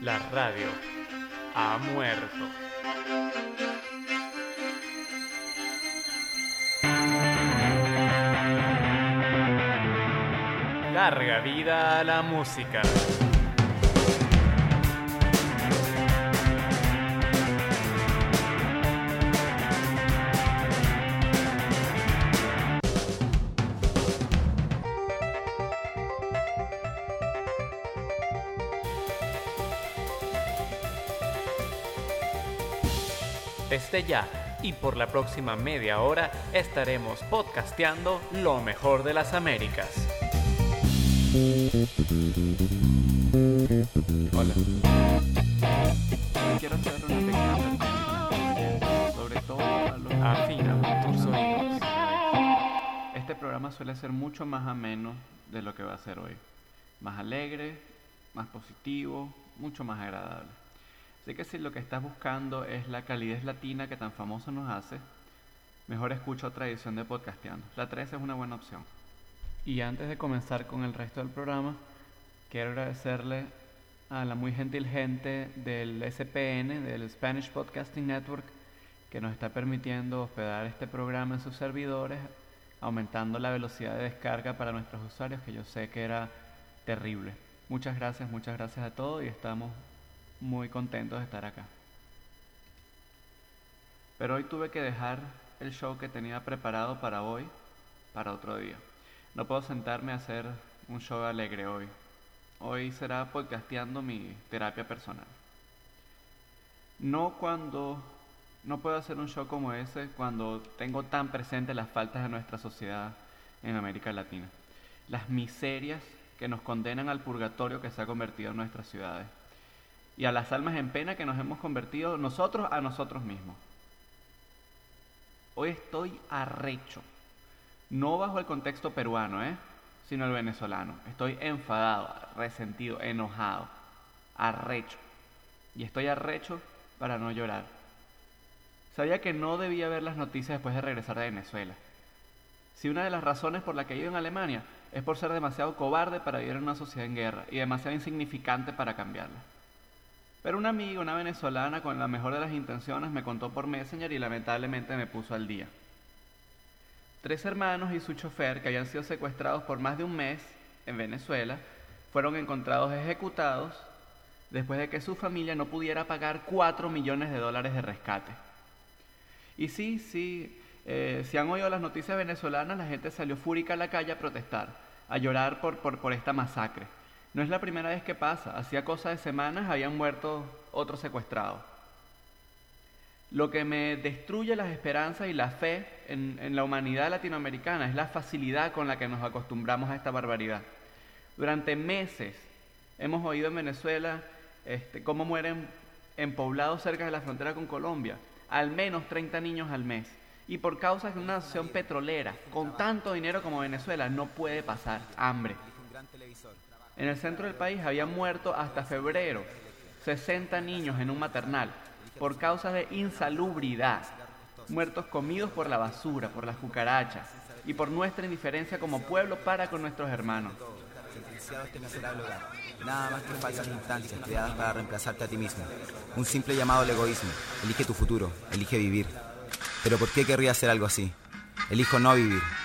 La radio ha muerto. Larga vida a la música. Desde ya y por la próxima media hora estaremos podcasteando lo mejor de las Américas. Hola. Quiero hacer una pequeña advertencia, sobre todo a los Afina tus oídos. Este programa suele ser mucho más ameno de lo que va a ser hoy. Más alegre, más positivo, mucho más agradable. Así que si lo que estás buscando es la calidez latina que tan famoso nos hace, mejor escucha otra edición de Podcasteando. La 13 es una buena opción. Y antes de comenzar con el resto del programa, quiero agradecerle a la muy gentil gente del SPN, del Spanish Podcasting Network, que nos está permitiendo hospedar este programa en sus servidores, aumentando la velocidad de descarga para nuestros usuarios, que yo sé que era terrible. Muchas gracias a todos y estamos muy contentos de estar acá. Pero hoy tuve que dejar el show que tenía preparado para hoy, para otro día. No puedo sentarme a hacer un show alegre hoy. Hoy será podcasteando mi terapia personal. No puedo hacer un show como ese cuando tengo tan presente las faltas de nuestra sociedad en América Latina. Las miserias que nos condenan al purgatorio que se ha convertido en nuestras ciudades. Y a las almas en pena que nos hemos convertido nosotros a nosotros mismos. Hoy estoy arrecho. No bajo el contexto peruano, sino el venezolano. Estoy enfadado, resentido, enojado, arrecho. Y estoy arrecho para no llorar. Sabía que no debía ver las noticias después de regresar de Venezuela. Si una de las razones por la que he ido en Alemania es por ser demasiado cobarde para vivir en una sociedad en guerra y demasiado insignificante para cambiarla. Pero una amiga, una venezolana con la mejor de las intenciones, me contó por Messenger y lamentablemente me puso al día. 3 hermanos y su chofer, que habían sido secuestrados por más de un mes en Venezuela, fueron encontrados ejecutados después de que su familia no pudiera pagar $4 millones de rescate. Y sí, si han oído las noticias venezolanas, la gente salió fúrica a la calle a protestar, a llorar por esta masacre. No es la primera vez que pasa. Hacía cosa de semanas habían muerto otros secuestrados. Lo que me destruye las esperanzas y la fe en la humanidad latinoamericana es la facilidad con la que nos acostumbramos a esta barbaridad. Durante meses hemos oído en Venezuela cómo mueren en poblados cerca de la frontera con Colombia, al menos 30 niños al mes. Y por causas de una nación petrolera, con tanto dinero como Venezuela, no puede pasar hambre. En el centro del país habían muerto hasta febrero 60 niños en un maternal por causas de insalubridad, muertos comidos por la basura, por las cucarachas y por nuestra indiferencia como pueblo para con nuestros hermanos. Nada más que falsas instancias creadas para reemplazarte a ti mismo. Un simple llamado al egoísmo. Elige tu futuro, elige vivir. Pero ¿por qué querría hacer algo así? Elijo no vivir.